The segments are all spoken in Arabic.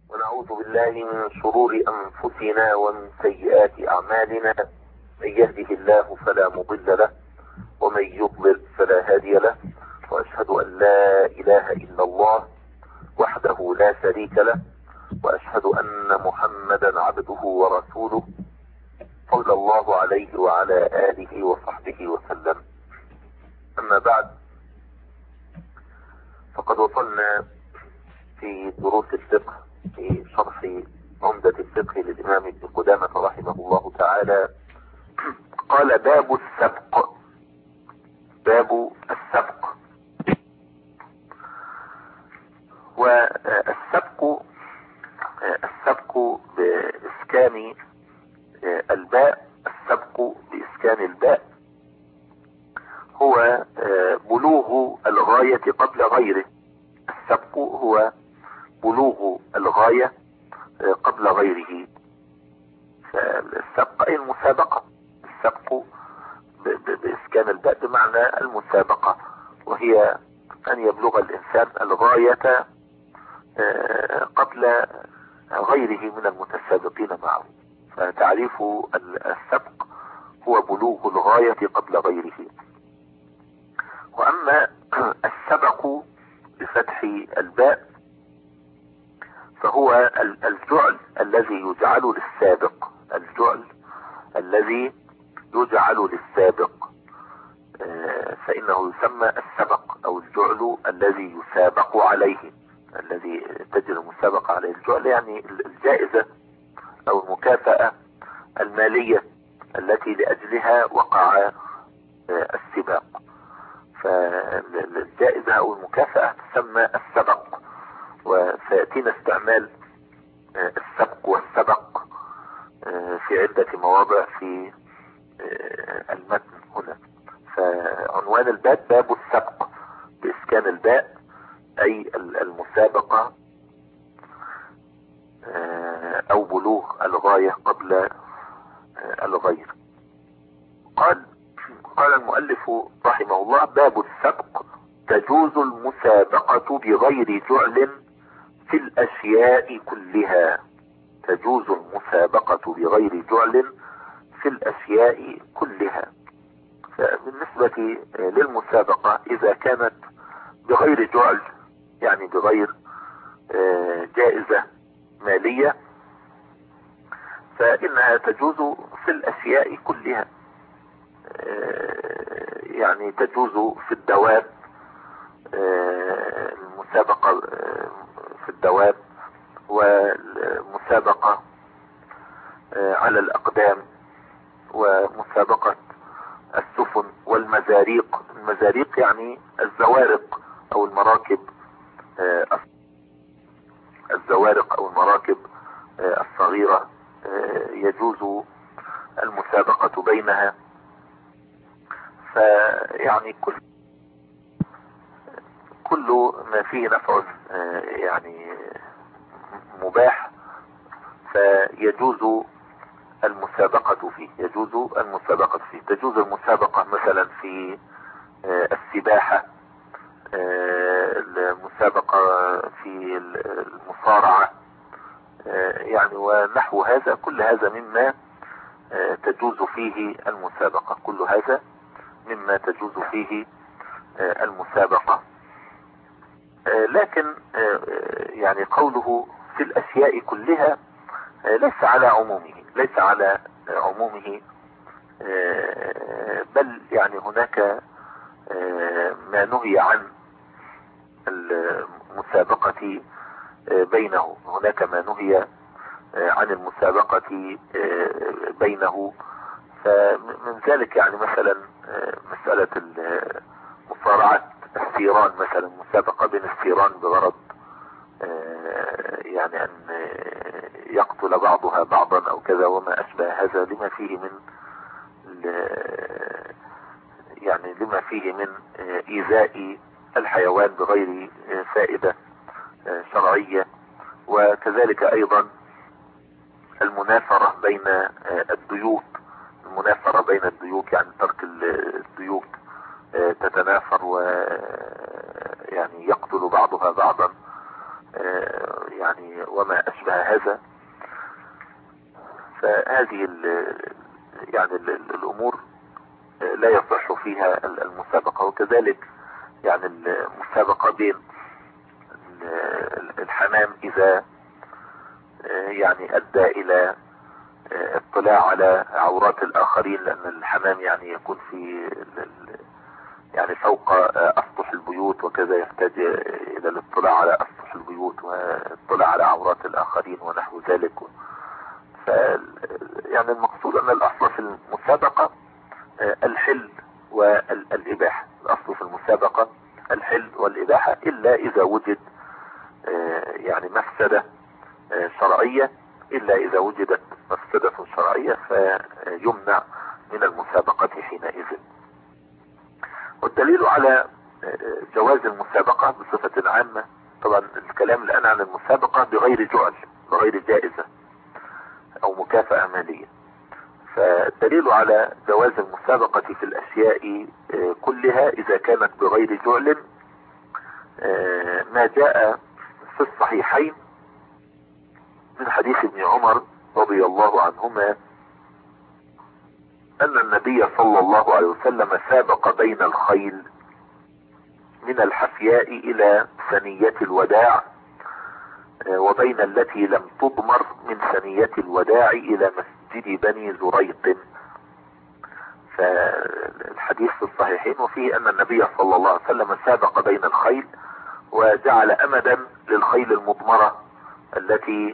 ونعوذ بالله من شرور أنفسنا ومن سيئات أعمالنا. من يهده الله فلا مضل له ومن يضلل فلا هادي له، وأشهد أن لا إله إلا الله وحده لا شريك له، وأشهد أن محمدا عبده ورسوله صلى الله عليه وعلى آله وصحبه وسلم. أما بعد، فقد وصلنا في دروس الفقه في شرح عمدة الفقه للإمام ابن قدامة رحمه الله تعالى. قال: باب السبق. باب السبق. والسبق بإسكان الباء، السبق بإسكان الباء هو بلوغ الغاية قبل غيره. السبق هو بلوغ الغاية قبل غيره. فالسبق أي المسابقة. السبق بإسكان الباء بمعنى المسابقة، وهي أن يبلغ الإنسان الغاية قبل غيره من المتسابقين معه. فتعريف السبق هو بلوغ الغاية قبل غيره. وأما السبق بفتح الباء فهو الجعل الذي يجعل للسابق. الجعل الذي يجعل للسابق فإنه يسمى السبق، أو الجعل الذي يسابق عليه، الذي تجري المسابقة عليه. الجعل يعني الجائزة أو المكافأة المالية التي لأجلها وقع السباق. فالجائزة أو المكافأة تسمى السبق، وسيأتينا استعمال السبق والسبق في عدة مواضع في المتن هنا. فعنوان الباب باب السبق بإسكان الباء، أي المسابقة أو بلوغ الغاية قبل الغير. قال المؤلف رحمه الله: باب السبق. تجوز المسابقة بغير جعل في الأشياء كلها. تجوز المسابقة بغير جعل في الأشياء كلها. فبالنسبة للمسابقة إذا كانت بغير جعل، يعني بغير جائزة مالية، فإنها تجوز في الأشياء كلها. يعني تجوز في الدواب، المسابقة في الدواب، والمسابقة على الأقدام، ومسابقة السفن والمزاريق. المزاريق يعني الزوارق أو المراكب، الزوارق أو المراكب الصغيرة يجوز المسابقة بينها. فيعني كل ما فيه نفع يعني مباح فيجوز المسابقة فيه. يجوز المسابقة فيه. تجوز المسابقة مثلا في السباحة، المسابقة في المصارعة، يعني ونحو هذا. كل هذا مما تجوز فيه المسابقة. كل هذا مما تجوز فيه المسابقة. لكن يعني قوله في الأشياء كلها ليس على عمومه، ليس على عمومه، بل يعني هناك ما نهي عن المسابقة بينه. هناك ما نهي عن المسابقة بينه. فمن ذلك يعني مثلا مسألة مصارعة الثيران، مثلا مسابقة بين الثيران بغرض يعني أن يقتل بعضها بعضا أو كذا وما أشبه هذا، لما فيه من يعني لما فيه من إيذاء الحيوان بغير فائدة شرعية. وكذلك أيضا المنافرة بين الديوك. المنافرة بين الديوك يعني ترك الديوك تتنافر ويعني يقتل بعضها بعضا. يعني وما أشبه هذا. فهذه يعني الأمور لا يصح فيها المسابقة. وكذلك يعني المسابقة بين الحمام إذا يعني أدى إلى اطلاع على عورات الآخرين، لأن الحمام يعني يكون في يعني فوق أسطح البيوت، وكذا يحتاج إلى الاطلاع على أسطح البيوت والاطلاع على عورات الآخرين ونحو ذلك. يعني المقصود أن الأصل في المسابقة الحل والإباحة. الأصل في المسابقة الحل والإباحة، إلا إذا وجد يعني مفسدة شرعية، إلا إذا وجدت مفسدة شرعية فيمنع من المسابقة حينئذ. والدليل على جواز المسابقة بصفة عامة، طبعا الكلام الآن عن المسابقة بغير جعل، بغير جائزة أو مكافأة مالية. فالدليل على جواز المسابقة في الأشياء كلها إذا كانت بغير جعل ما جاء في الصحيحين من حديث ابن عمر رضي الله عنهما أن النبي صلى الله عليه وسلم سابق بين الخيل من الحفياء إلى ثنية الوداع، وبين التي لم تضمر من ثنية الوداع إلى مسجد بني زريق. فالحديث في الصحيحين وفيه أن النبي صلى الله عليه وسلم سابق بين الخيل وجعل أمدا للخيل المضمرة التي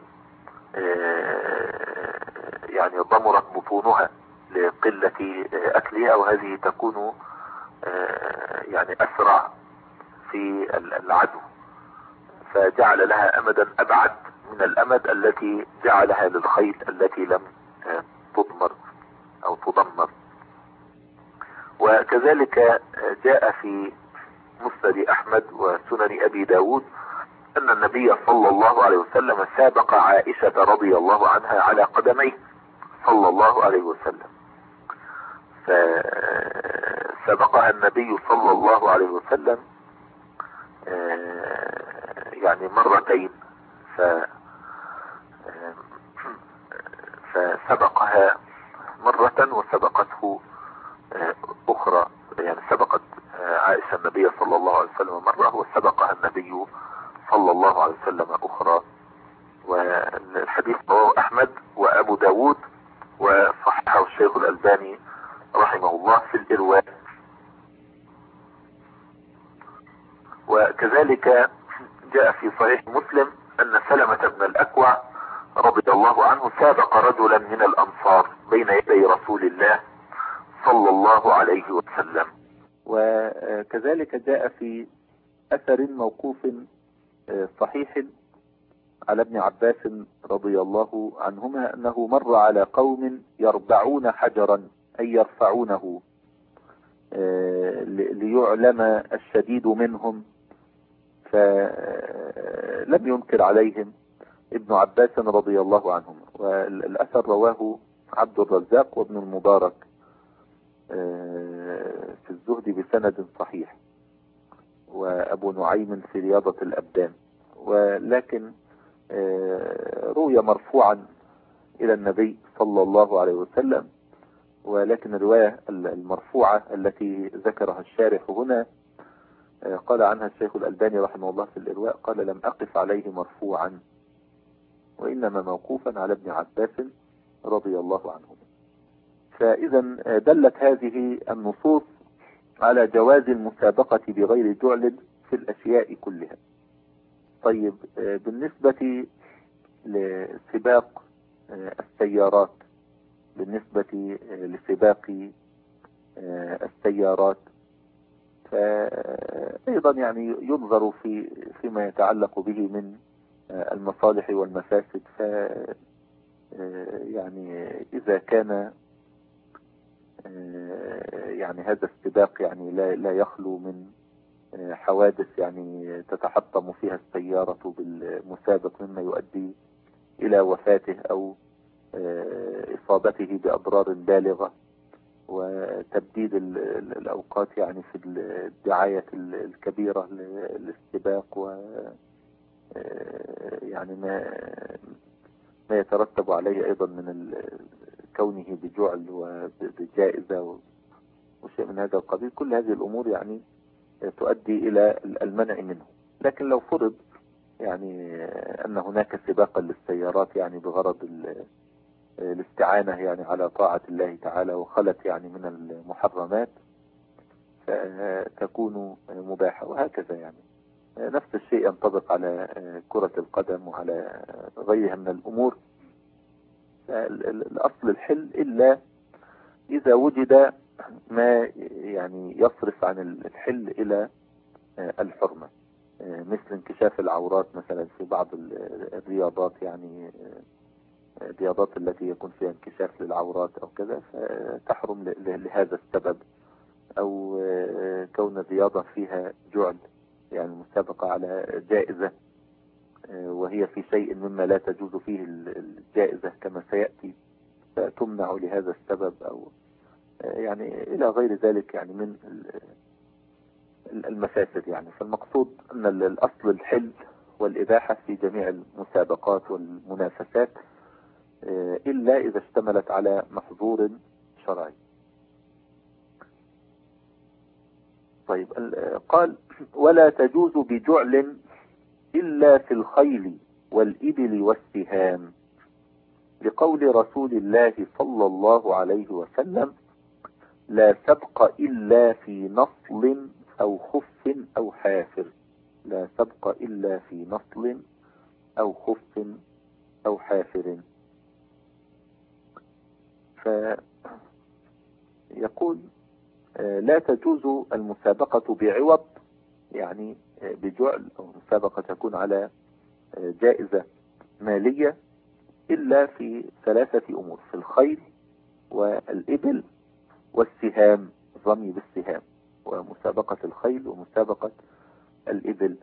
يعني ضمرت بطونها لقلة أكلها، وهذه تكون يعني أسرع في العدو، فجعل لها أمدا أبعد من الأمد التي جعلها للخيل التي لم تضمر أو تضمر. وكذلك جاء في مسند أحمد وسنن أبي داود أن النبي صلى الله عليه وسلم سابق عائشة رضي الله عنها على قدميه صلى الله عليه وسلم، فسبقها النبي صلى الله عليه وسلم يعني مرتين، فسبقها مرة وسبقته أخرى، يعني سبقت عائشة النبي صلى الله عليه وسلم مرة وسبقها النبي صلى الله عليه وسلم أخرى. والحديث رواه أحمد وأبو داود وصححه الشيخ الألباني رحمه الله في الإرواء. وكذلك جاء في صحيح مسلم أن سلمة بن الأكوع رضي الله عنه سابق رجلا من الأنصار بين يدي رسول الله صلى الله عليه وسلم. وكذلك جاء في أثر موقوف صحيح على ابن عباس رضي الله عنهما أنه مر على قوم يربعون حجرا أي يرفعونه ليعلم الشديد منهم، فلم ينكر عليهم ابن عباس رضي الله عنهما. والأثر رواه عبد الرزاق وابن المبارك في الزهد بسند صحيح، وأبو نعيم في رياضة الأبدان. ولكن روي مرفوعا إلى النبي صلى الله عليه وسلم، ولكن الرواية المرفوعة التي ذكرها الشارح هنا قال عنها الشيخ الألباني رحمه الله في الإرواء، قال لم أقف عليه مرفوعا، وإنما موقوفا على ابن عباس رضي الله عنه. فإذا دلت هذه النصوص على جواز المسابقة بغير جعل في الأشياء كلها. طيب بالنسبة لسباق السيارات، بالنسبة لسباق السيارات فأيضا يعني ينظر فيما يتعلق به من المصالح والمفاسد. يعني إذا كان يعني هذا السباق يعني لا يخلو من حوادث يعني تتحطم فيها السيارة بالمسابق مما يؤدي إلى وفاته أو إصابته بأضرار بالغة، وتبديد الأوقات يعني في الدعاية الكبيرة للسباق، يعني ما يترتب عليه أيضا من كونه بجعل وبجائزة وشيء من هذا القبيل. كل هذه الأمور يعني تؤدي إلى المنع منه. لكن لو فرض يعني أن هناك سباقا للسيارات يعني بغرض الاستعانة يعني على طاعة الله تعالى وخلت يعني من المحرمات، فتكون مباحة، وهكذا يعني. نفس الشيء ينطبق على كرة القدم وعلى غيرها من الأمور. الأصل الحل إلا إذا وجد ما يعني يصرف عن الحل إلى الحرمة، مثل انكشاف العورات مثلا في بعض الرياضات، يعني الرياضات التي يكون فيها انكشاف للعورات أو كذا فتحرم لهذا السبب، أو كون الرياضة فيها جعل، يعني مسابقة على جائزة وهي في شيء مما لا تجوز فيه الجائزة كما سيأتي، فتمنع لهذا السبب، أو يعني إلى غير ذلك يعني من المفاسد يعني. فالمقصود أن الأصل الحل والإباحة في جميع المسابقات والمنافسات، إلا إذا اشتملت على محظور شرعي. طيب، قال ولا تجوز بجعل إلا في الخيل والإبل والسهام، لقول رسول الله صلى الله عليه وسلم لا سبق إلا في نصل أو خف أو حافر. لا سبق إلا في نصل أو خف أو حافر. فيقول لا تجوز المسابقة بعوض، يعني بجعل أو مسابقة تكون على جائزة مالية، إلا في ثلاثة أمور: في الخيل والإبل والسهام، الرمي بالسهام، ومسابقة الخيل ومسابقة الإبل.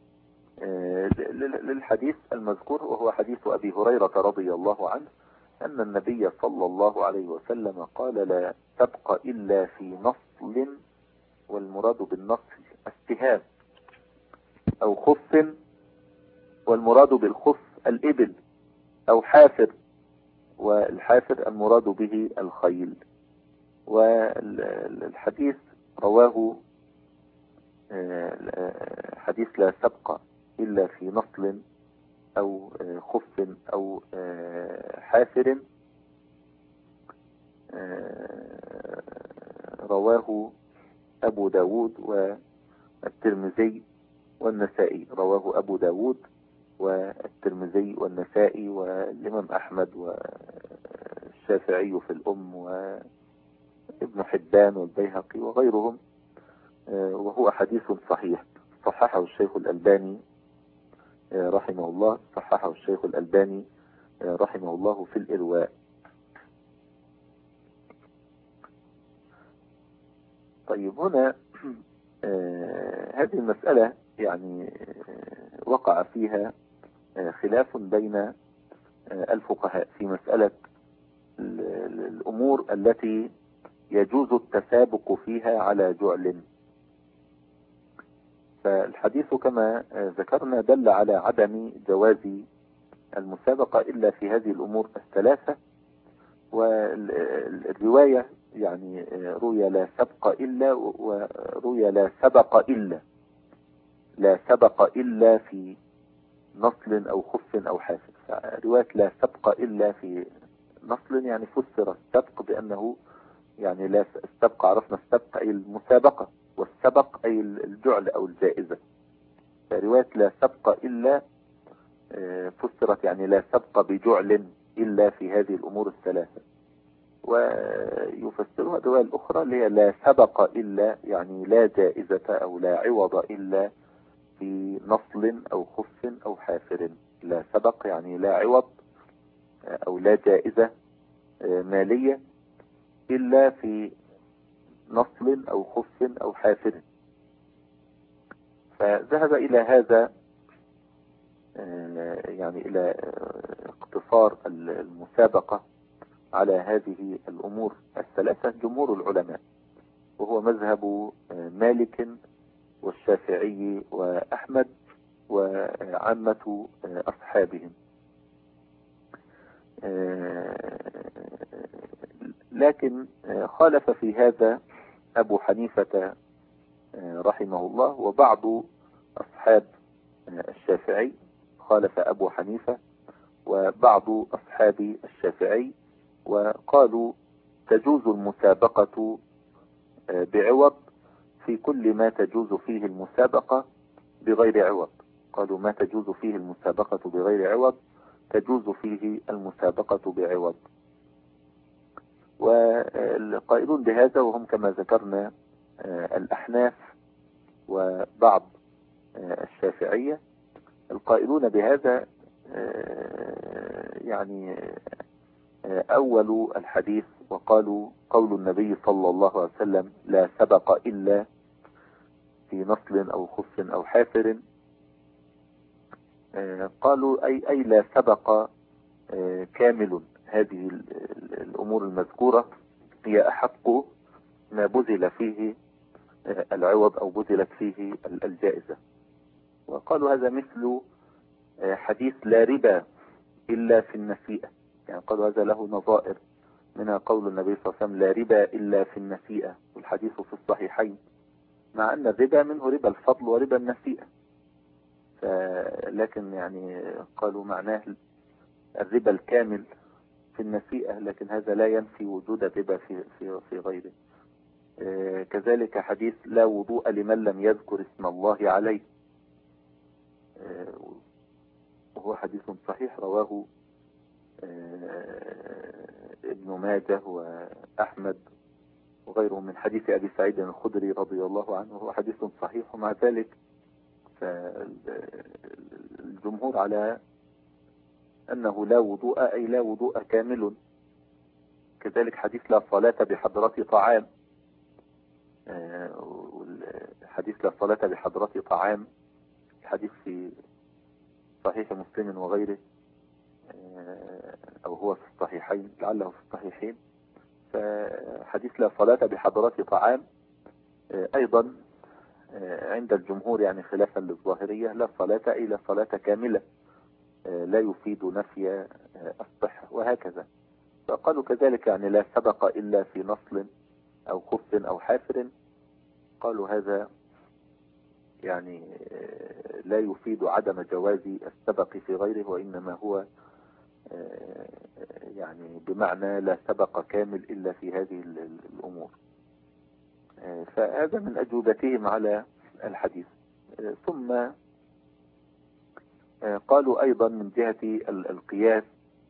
للحديث المذكور، وهو حديث أبي هريرة رضي الله عنه، أن النبي صلى الله عليه وسلم قال لا سبق إلا في نصل، والمراد بالنصل السهام، أو خف، والمراد بالخف الإبل، أو حافر، والحافر المراد به الخيل. والحديث رواه حديث لا سبق إلا في نصل أو خف أو حافر، رواه أبو داود والترمذي والنسائي. رواه أبو داود والترمذي والنسائي والإمام أحمد والشافعي في الأم وابن حبان والبيهقي وغيرهم، وهو حديث صحيح. صححه الشيخ الألباني رحمه الله، صححه الشيخ الألباني رحمه الله في الإرواء. طيب، هنا هذه المسألة يعني وقع فيها خلاف بين الفقهاء في مسألة الأمور التي يجوز التسابق فيها على جعل. فالحديث كما ذكرنا دل على عدم جواز المسابقة إلا في هذه الأمور الثلاثة. والرواية يعني روي لا سبق إلا، وروي لا سبق إلا، لا سبق إلا في نصل أو خف أو حافر. رواية لا سبق إلا في نصل يعني فسر السبق بأنه يعني لا السبق، عرفنا السبق أي المسابقة، والسبق أي الجعل أو الجائزة. فرواية لا سبق إلا فسرت يعني لا سبق بجعل إلا في هذه الأمور الثلاثة. ويفسرها الرواية الأخرى اللي هي لا سبق إلا، يعني لا جائزة أو لا عوض إلا في نصل أو خف أو حافر. لا سبق يعني لا عوض أو لا جائزة مالية إلا في نصل أو خف أو حافر. فذهب إلى هذا يعني إلى اقتصار المسابقة على هذه الأمور الثلاثة جمهور العلماء، وهو مذهب مالك والشافعي وأحمد وعامة أصحابهم. لكن خالف في هذا أبو حنيفة رحمه الله وبعض أصحاب الشافعي. خالف أبو حنيفة وبعض أصحاب الشافعي وقالوا تجوز المسابقة بعوض في كل ما تجوز فيه المسابقة بغير عوض. قالوا ما تجوز فيه المسابقة بغير عوض تجوز فيه المسابقة بعوض. والقائلون بهذا وهم كما ذكرنا الأحناف وبعض الشافعية. القائلون بهذا يعني أول الحديث وقالوا قول النبي صلى الله عليه وسلم لا سبق إلا في نصل أو خف أو حافر. قالوا أي لا سبق كامل. هذه الأمور المذكورة هي أحق ما بذل فيه العوض أو بذلت فيه الجائزة. وقالوا هذا مثل حديث لا ربا إلا في النسيئة. يعني قالوا هذا له نظائر، منها قول النبي صلى الله عليه وسلم لا ربا إلا في النسيئة، والحديث في الصحيحين، مع أن الربا منه ربا الفضل وربا النسيئة. لكن يعني قالوا معناه الربا الكامل في النسيئة، لكن هذا لا ينفي وجود الربا في غيره. كذلك حديث لا وضوء لمن لم يذكر اسم الله عليه، وهو حديث صحيح رواه ابن ماجه وأحمد وغيره من حديث أبي سعيد الخدري رضي الله عنه، وهو حديث صحيح. ومع ذلك فالجمهور على أنه لا وضوء أي لا وضوء كامل. كذلك حديث لا صلاة بحضرة طعام، حديث لا صلاة بحضرة طعام حديث في صحيح مسلم وغيره، أو هو في الصحيحين، لعله في الصحيحين. فحديث لا صلاة بحضرة طعام أيضا عند الجمهور يعني خلافا للظاهرية لا صلاة أي لا صلاة كاملة، لا يفيد نفي الصحة، وهكذا. فقالوا كذلك يعني لا سبق إلا في نصل أو خف أو حافر. قالوا هذا يعني لا يفيد عدم جواز السبق في غيره، وإنما هو يعني بمعنى لا سبق كامل إلا في هذه الأمور. فهذا من أجوبتهم على الحديث. ثم قالوا أيضا من جهة القياس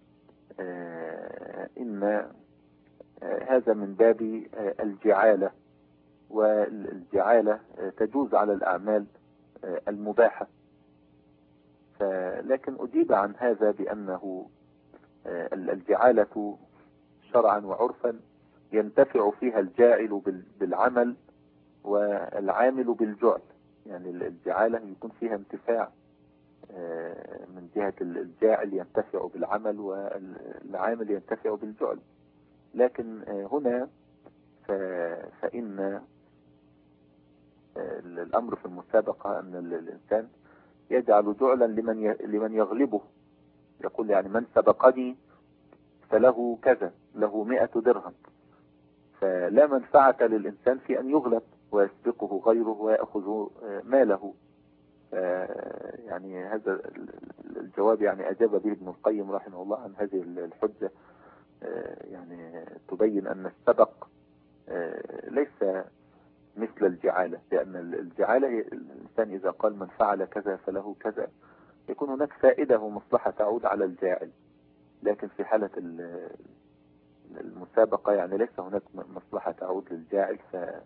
إن هذا من باب الجعالة، والجعالة تجوز على الأعمال المباحة. لكن أجيب عن هذا بأنه الجعالة شرعا وعرفا ينتفع فيها الجاعل بالعمل والعامل بالجعل. يعني الجعالة يكون فيها انتفاع من جهة الجاعل ينتفع بالعمل والعامل ينتفع بالجعل. لكن هنا فإن الأمر في المسابقة أن الإنسان يجعل جعلا لمن يغلبه. يقول يعني من سبقني فله كذا، له 100 درهم. فلا منفعة للإنسان في أن يغلب ويسبقه غيره ويأخذ ماله. يعني هذا الجواب يعني أجاب به ابن القيم رحمه الله عن هذه الحجة. يعني تبين أن السبق ليس مثل الجعالة، لأن الجعالة الإنسان إذا قال من فعل كذا فله كذا يكون هناك فائدة ومصلحة تعود على الجاعل. لكن في حالة المسابقة يعني ليس هناك مصلحة تعود للجاعل،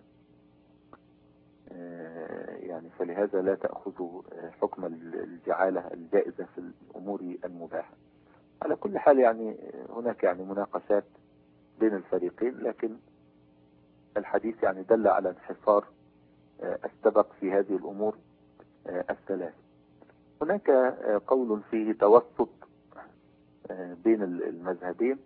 يعني فلهذا لا تأخذ حكم الجعالة الجائزة في الأمور المباحة. على كل حال يعني هناك يعني مناقشات بين الفريقين، لكن الحديث يعني دل على انحصار السبق في هذه الأمور الثلاث. هناك قول فيه توسط بين المذهبين،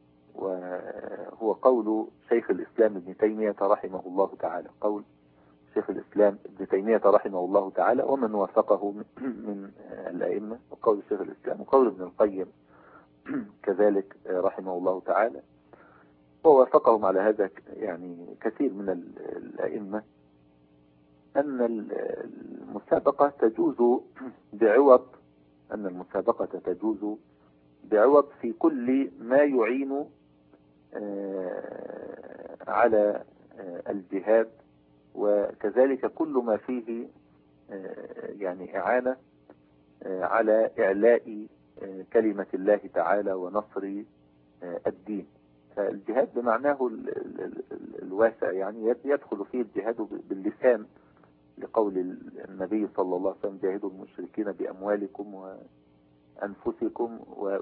وهو قول شيخ الإسلام ابن تيمية رحمه الله تعالى. قول شيخ الإسلام ابن تيمية رحمه الله تعالى ومن وافقه من الأئمة، وقول شيخ الإسلام وقول ابن القيم كذلك رحمه الله تعالى، ووافقهم على هذا يعني كثير من الأئمة، أن المسابقة تجوز بعوض، في كل ما يعين على الجهاد، وكذلك كل ما فيه يعني إعانة على إعلاء كلمة الله تعالى ونصر الدين. فالجهاد بمعناه الواسع يعني يدخل فيه الجهاد باللسان، لقول النبي صلى الله عليه وسلم: جاهدوا المشركين بأموالكم وأنفسكم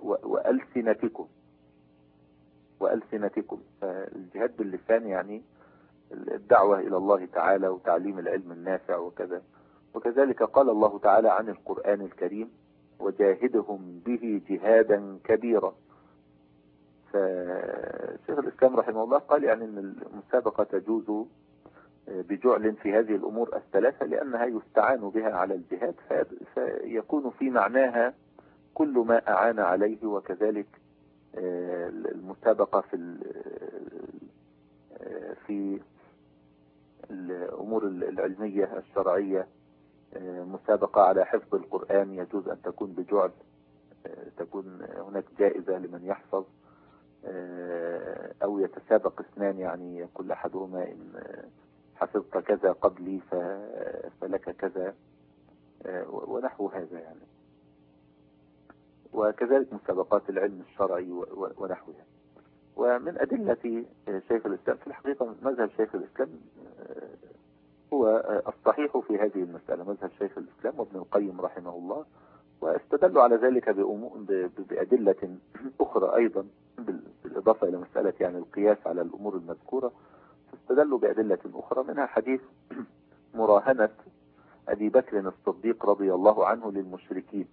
وألسنتكم. فالجهاد باللسان يعني الدعوة إلى الله تعالى وتعليم العلم النافع وكذا. وكذلك قال الله تعالى عن القرآن الكريم: وجاهدهم به جهادا كبيرا. فشيخ الإسلام رحمه الله قال يعني أن المسابقة تجوز بجعل في هذه الأمور الثلاثة، لأنها يستعان بها على الجهاد، فيكون في معناها كل ما أعان عليه. وكذلك المسابقة في الأمور العلمية الشرعية، مسابقة على حفظ القرآن يجوز أن تكون بجعل، تكون هناك جائزة لمن يحفظ، أو يتسابق اثنان، يعني يقول أحدهما: إن حفظت كذا قبلي فلك كذا، ونحو هذا يعني. وكذلك مسابقات العلم الشرعي ونحوها. ومن أدلة شيخ الإسلام في الحقيقة مذهب شيخ الإسلام هو الصحيح في هذه المسألة، مذهب شيخ الإسلام وابن القيم رحمه الله، واستدلوا على ذلك بأدلة أخرى أيضا، بالإضافة إلى مسألة يعني القياس على الأمور المذكورة. استدلوا بأدلة أخرى، منها حديث مراهنة أبي بكر الصديق رضي الله عنه للمشركين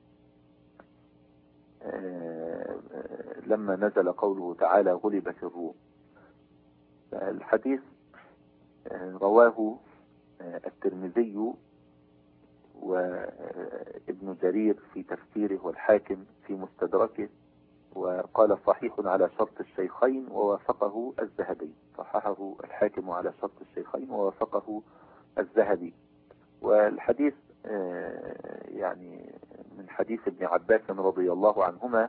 لما نزل قوله تعالى: غلبت الروم. الحديث رواه الترمذي وابن جرير في تفسيره والحاكم في مستدركه، وقال: صحيح على شرط الشيخين ووافقه الذهبي. صححه الحاكم على شرط الشيخين ووافقه الذهبي. والحديث يعني من حديث ابن عباس رضي الله عنهما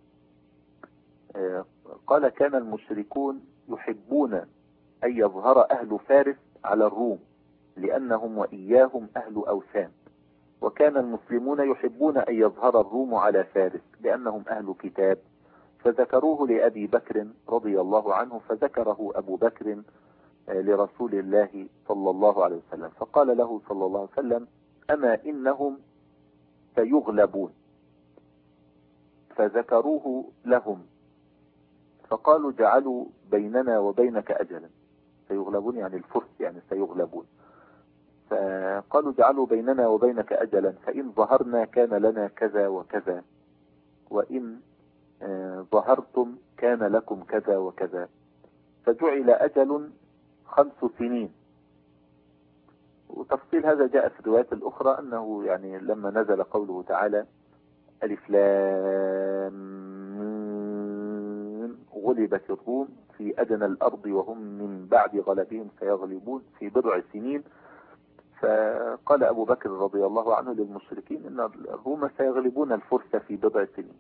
قال: كان المشركون يحبون أن يظهر أهل فارس على الروم لأنهم وإياهم أهل أوثان، وكان المسلمون يحبون أن يظهر الروم على فارس لأنهم أهل كتاب، فذكروه لأبي بكر رضي الله عنه، فذكره أبو بكر لرسول الله صلى الله عليه وسلم، فقال له صلى الله عليه وسلم: أما إنهم سيغلبون. فذكروه لهم فقالوا: جعلوا بيننا وبينك أجلا. سيغلبون يعني الفرس، يعني سيغلبون. فقالوا: جعلوا بيننا وبينك أجلا، فإن ظهرنا كان لنا كذا وكذا، وإن ظهرتم كان لكم كذا وكذا. فجعل أجل 5 سنين. وتفصيل هذا جاء في الروايات الأخرى أنه يعني لما نزل قوله تعالى: ألف لام غلبت الروم في أدنى الأرض وهم من بعد غلبهم سيغلبون في بضع سنين. فقال أبو بكر رضي الله عنه للمشركين إن الروم سيغلبون الفرس في بضع سنين.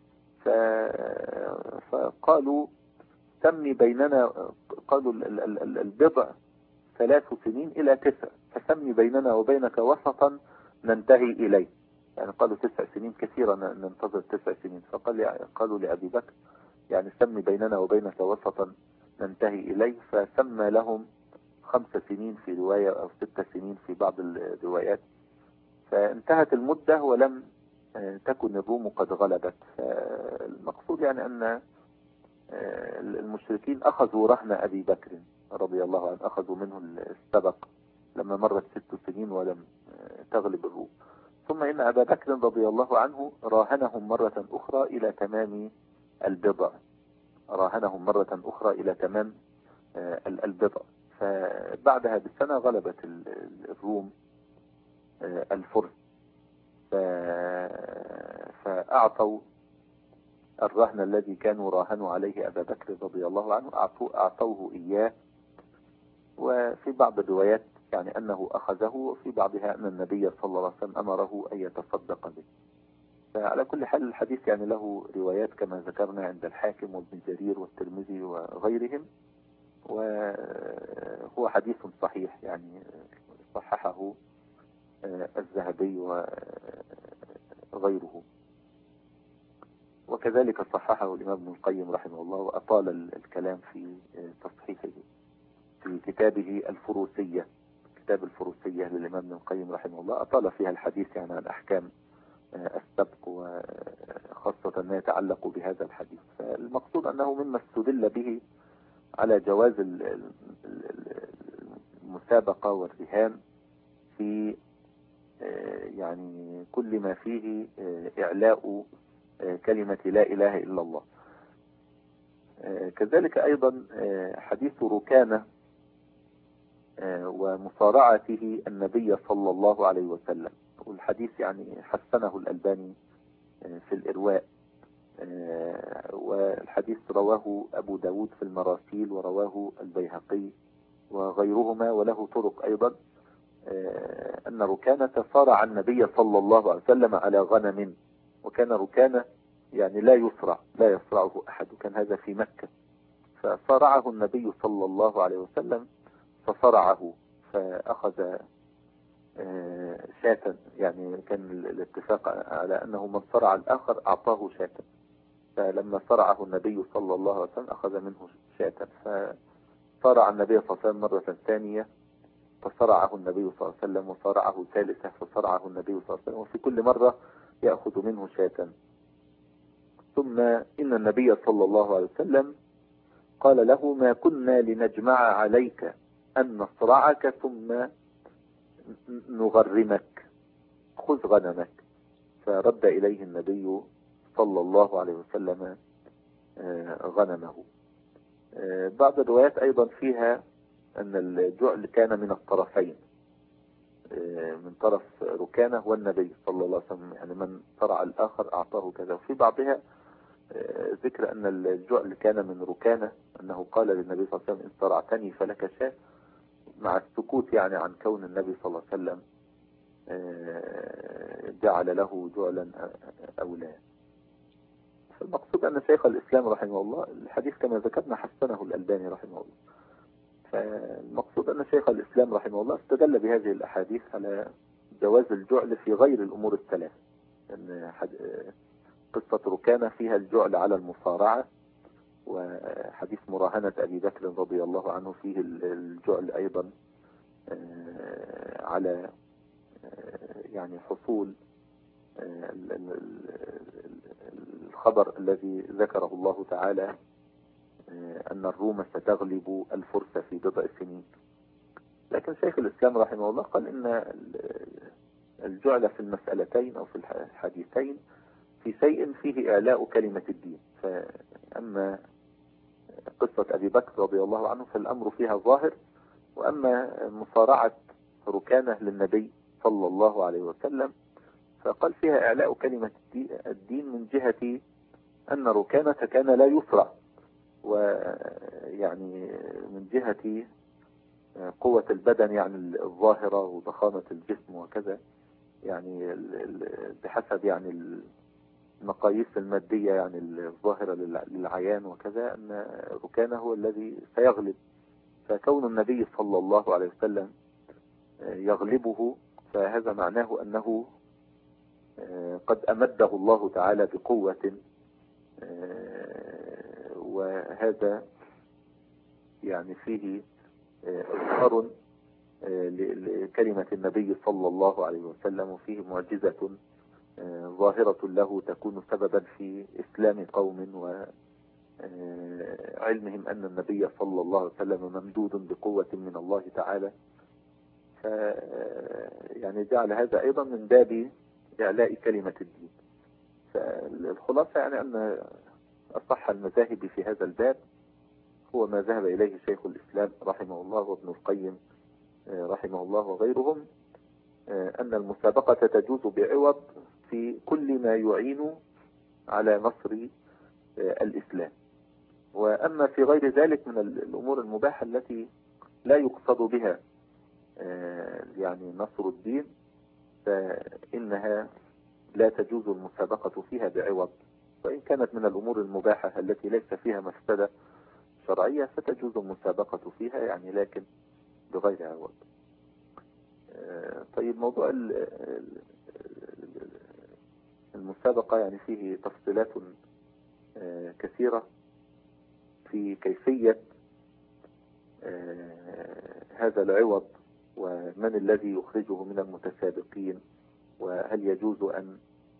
فقالوا: سمي بيننا، قالوا البضع 3 سنين إلى 9، فسمي بيننا وبينك وسطا ننتهي إليه. يعني قالوا 9 سنين كثيرا، ننتظر 9 سنين. قالوا لأبي بكر: يعني سمي بيننا وبينك وسطا ننتهي إليه. فسمى لهم 5 سنين في رواية أو 6 سنين في بعض الروايات. فانتهت المدة ولم تكن الروم قد غلبت. المقصود يعني أن المشركين أخذوا رهن أبي بكر رضي الله عنه، أخذوا منه السبق لما مرت 6 سنين ولم تغلب الروم. ثم إن أبا بكر رضي الله عنه راهنهم مرة أخرى إلى تمام البضع، راهنهم مرة أخرى إلى تمام البضع. فبعدها بسنة غلبت الروم الفرس، فأعطوا الرهن الذي كانوا راهنوا عليه أبا بكر رضي الله عنه، أعطوه إياه. وفي بعض الروايات يعني أنه أخذه، وفي بعضها أن النبي صلى الله عليه وسلم أمره أن يتصدق به. فعلى كل حال الحديث يعني له روايات كما ذكرنا عند الحاكم وابن جرير والترمذي وغيرهم، وهو حديث صحيح يعني صححه الذهبي وغيره، وكذلك صححه الإمام ابن القيم رحمه الله، وأطال الكلام في تصحيحه في كتابه الفروسية. كتاب الفروسية للإمام ابن القيم رحمه الله أطال فيها الحديث يعني عن أحكام السبق، وخاصة ما يتعلق بهذا الحديث. فالمقصود أنه مما استدل به على جواز المسابقة والرهان في يعني كل ما فيه إعلاء كلمة لا إله إلا الله. كذلك أيضا حديث ركانة ومصارعته النبي صلى الله عليه وسلم، والحديث يعني حسنه الألباني في الإرواء، والحديث رواه أبو داود في المراسيل، ورواه البيهقي وغيرهما، وله طرق أيضا، أن ركانة صارع النبي صلى الله عليه وسلم على غنم، وكان ركانة يعني لا يصرعه أحد، وكان هذا في مكة، فصارعه النبي صلى الله عليه وسلم فصرعه، فأخذ شاة، يعني كان الاتفاق على أنه من صرع الآخر أعطاه شاة، فلما صرعه النبي صلى الله عليه وسلم أخذ منه شاة، فصرع النبي صلى الله عليه وسلم مرة ثانية فصرعه النبي صلى الله عليه وسلم، وصرعه ثالثة فصرعه النبي صلى الله عليه وسلم، وفي كل مرة يأخذ منه شاة. ثم إن النبي صلى الله عليه وسلم قال له: ما كنا لنجمع عليك أن نصرعك ثم نغرمك، خذ غنمك. فرد إليه النبي صلى الله عليه وسلم غنمه. بعض الروايات أيضا فيها أن الجعل كان من الطرفين، من طرف ركانة والنبي صلى الله عليه وسلم، يعني من صرع الآخر أعطاه كذا. وفي بعضها ذكر أن الجعل كان من ركانة، أنه قال للنبي صلى الله عليه وسلم: إن صرعتني فلك شاة، مع السكوت يعني عن كون النبي صلى الله عليه وسلم جعل له جعلا أو لا. فالمقصود أن شيخ الإسلام رحمه الله، الحديث كما ذكرنا حسنه الألباني رحمه الله، فالمقصود أن شيخ الإسلام رحمه الله استدل بهذه الأحاديث على جواز الجعل في غير الأمور الثلاث، أن قصة ركانة فيها الجعل على المصارعة، وحديث مراهنة أبي بكر رضي الله عنه فيه الجعل أيضا على يعني حصول الخبر الذي ذكره الله تعالى أن الروم ستغلب الفرس في بضع سنين. لكن شيخ الإسلام رحمه الله قال إن الجعل في المسألتين أو في الحديثين في شيء فيه إعلاء كلمة الدين، فأما قصة أبي بكر رضي الله عنه فالأمر فيها ظاهر، وأما مصارعة ركانة للنبي صلى الله عليه وسلم فقال فيها إعلاء كلمة الدين من جهة أن ركانة كان لا يصرع، ويعني من جهة قوة البدن يعني الظاهرة وضخامة الجسم وكذا، يعني بحسب يعني المقاييس المادية يعني الظاهرة للعيان وكذا، أن ركانة هو الذي سيغلب. فكون النبي صلى الله عليه وسلم يغلبه فهذا معناه أنه قد أمده الله تعالى بقوة، وهذا يعني فيه إظهار لكلمة النبي صلى الله عليه وسلم، وفيه معجزة ظاهرة له تكون سببا في إسلام قوم وعلمهم أن النبي صلى الله عليه وسلم ممدود بقوة من الله تعالى. يعني جعل هذا أيضا من باب إعلاء كلمة الدين. فالخلاصة يعني أن أصح المذاهب في هذا الباب هو ما ذهب إليه شيخ الإسلام رحمه الله وابن القيم رحمه الله وغيرهم، أن المسابقة تجوز بعوض في كل ما يعين على نصر الإسلام. وأما في غير ذلك من الأمور المباحة التي لا يقصد بها يعني نصر الدين، فإنها لا تجوز المسابقة فيها بعوض، وإن كانت من الأمور المباحة التي ليس فيها مفسدة شرعية فتجوز المسابقة فيها يعني، لكن بغير عوض. طيب موضوع المسابقة يعني فيه تفصيلات كثيرة في كيفية هذا العوض، ومن الذي يخرجه من المتسابقين، وهل يجوز أن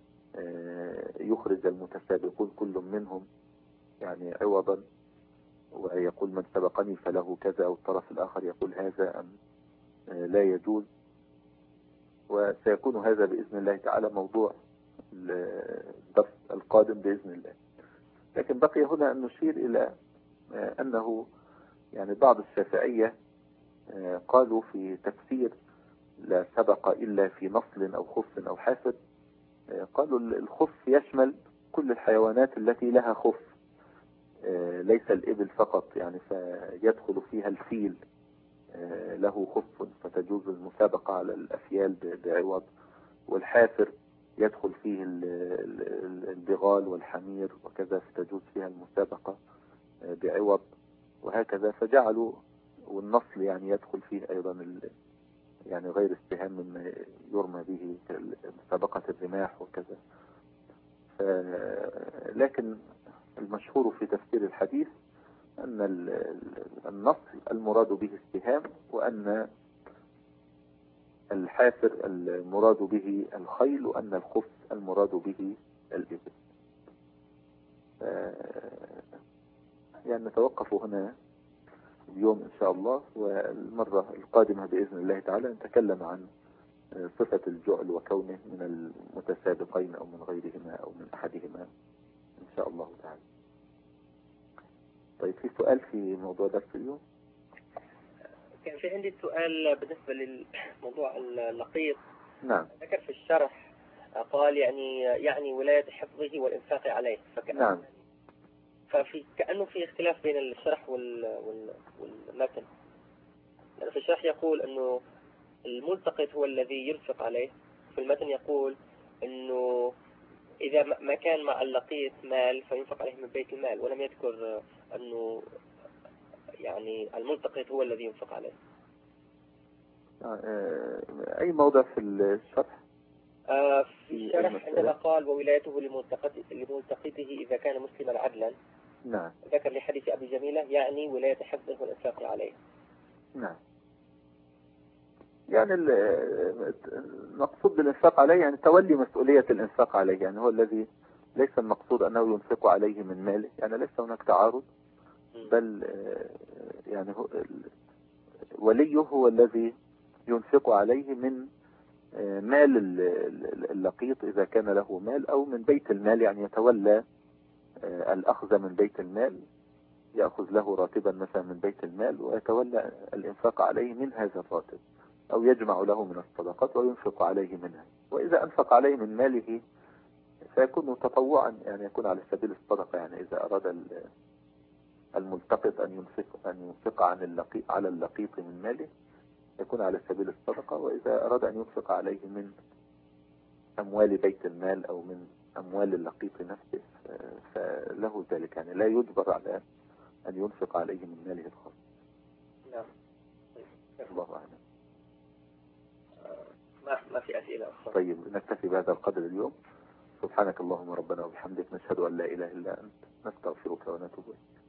يخرج المتسابقون كل منهم يعني عوضا ويقول من سبقني فله كذا، أو الطرف الآخر يقول هذا، أم لا يجوز. وسيكون هذا بإذن الله تعالى موضوع الدرس القادم بإذن الله. لكن بقي هنا أن نشير إلى أنه يعني بعض الشافعية قالوا في تفسير لا سبق إلا في نصل أو خف أو حافر، قالوا الخف يشمل كل الحيوانات التي لها خف، ليس الإبل فقط يعني، فيدخل فيها الفيل له خف فتجوز المسابقة على الأفيال بعوض، والحافر يدخل فيه البغال والحمير وكذا فتجوز فيها المسابقة بعوض، وهكذا. فجعلوا والنصل يعني يدخل فيه أيضا يعني غير السهام مما يرمى به مسابقة الرماح وكذا. لكن المشهور في تفسير الحديث أن النصل المراد به السهام، وأن الحافر المراد به الخيل، وأن الخف المراد به الإبل. يعني نتوقف هنا اليوم إن شاء الله، والمرة القادمة بإذن الله تعالى نتكلم عن صفة الجعل وكونه من المتسابقين أو من غيرهما أو من أحدهما إن شاء الله تعالى. طيب في سؤال في موضوع درس اليوم؟ كان في عندي سؤال بالنسبة للموضوع اللقيط. نعم. ذكر في الشرح قال يعني ولاية حفظه والإنفاق عليه، نعم. كأنه في اختلاف بين الشرح والمتن. يعني في الشرح يقول أنه الملتقط هو الذي ينفق عليه، في المتن يقول أنه إذا ما كان مع اللقيط مال فينفق عليه من بيت المال، ولم يذكر أنه يعني الملتقط هو الذي ينفق عليه. أي موضع في الشرح؟ في الشرح عندما قال وولايته لملتقطه إذا كان مسلما عدلا. نعم. ذكر لحديث أبي جميلة يعني ولاية حفظه والإنفاق عليه. نعم. يعني المقصود بالإنفاق عليه يعني تولي مسؤولية الإنفاق عليه، يعني هو الذي ليس المقصود أنه ينفق عليه من ماله، يعني ليس هناك تعارض، بل يعني وليه هو الذي ينفق عليه من مال اللقيط إذا كان له مال، أو من بيت المال، يعني يتولى الأخذ من بيت المال، يأخذ له راتبا مثلا من بيت المال ويتولى الإنفاق عليه من هذا الراتب، أو يجمع له من الصدقات وينفق عليه منها. وإذا أنفق عليه من ماله فيكون تطوعا، يعني يكون على سبيل الصدقة، يعني إذا أراد الملتقط أن ينفق على اللقيط من ماله يكون على سبيل الصدقة، وإذا أراد أن ينفق عليه من أموال بيت المال أو من أموال اللقيط نفسه فله ذلك، يعني لا يجبر على أن ينفق عليه من ماله الخاص. نعم. الله أعلم. ما في أسئلة أخرى. طيب نكتفي بهذا القدر اليوم. سبحانك اللهم ربنا وبحمدك، نشهد أن لا إله إلا أنت، نستغفرك ونتوب إليك.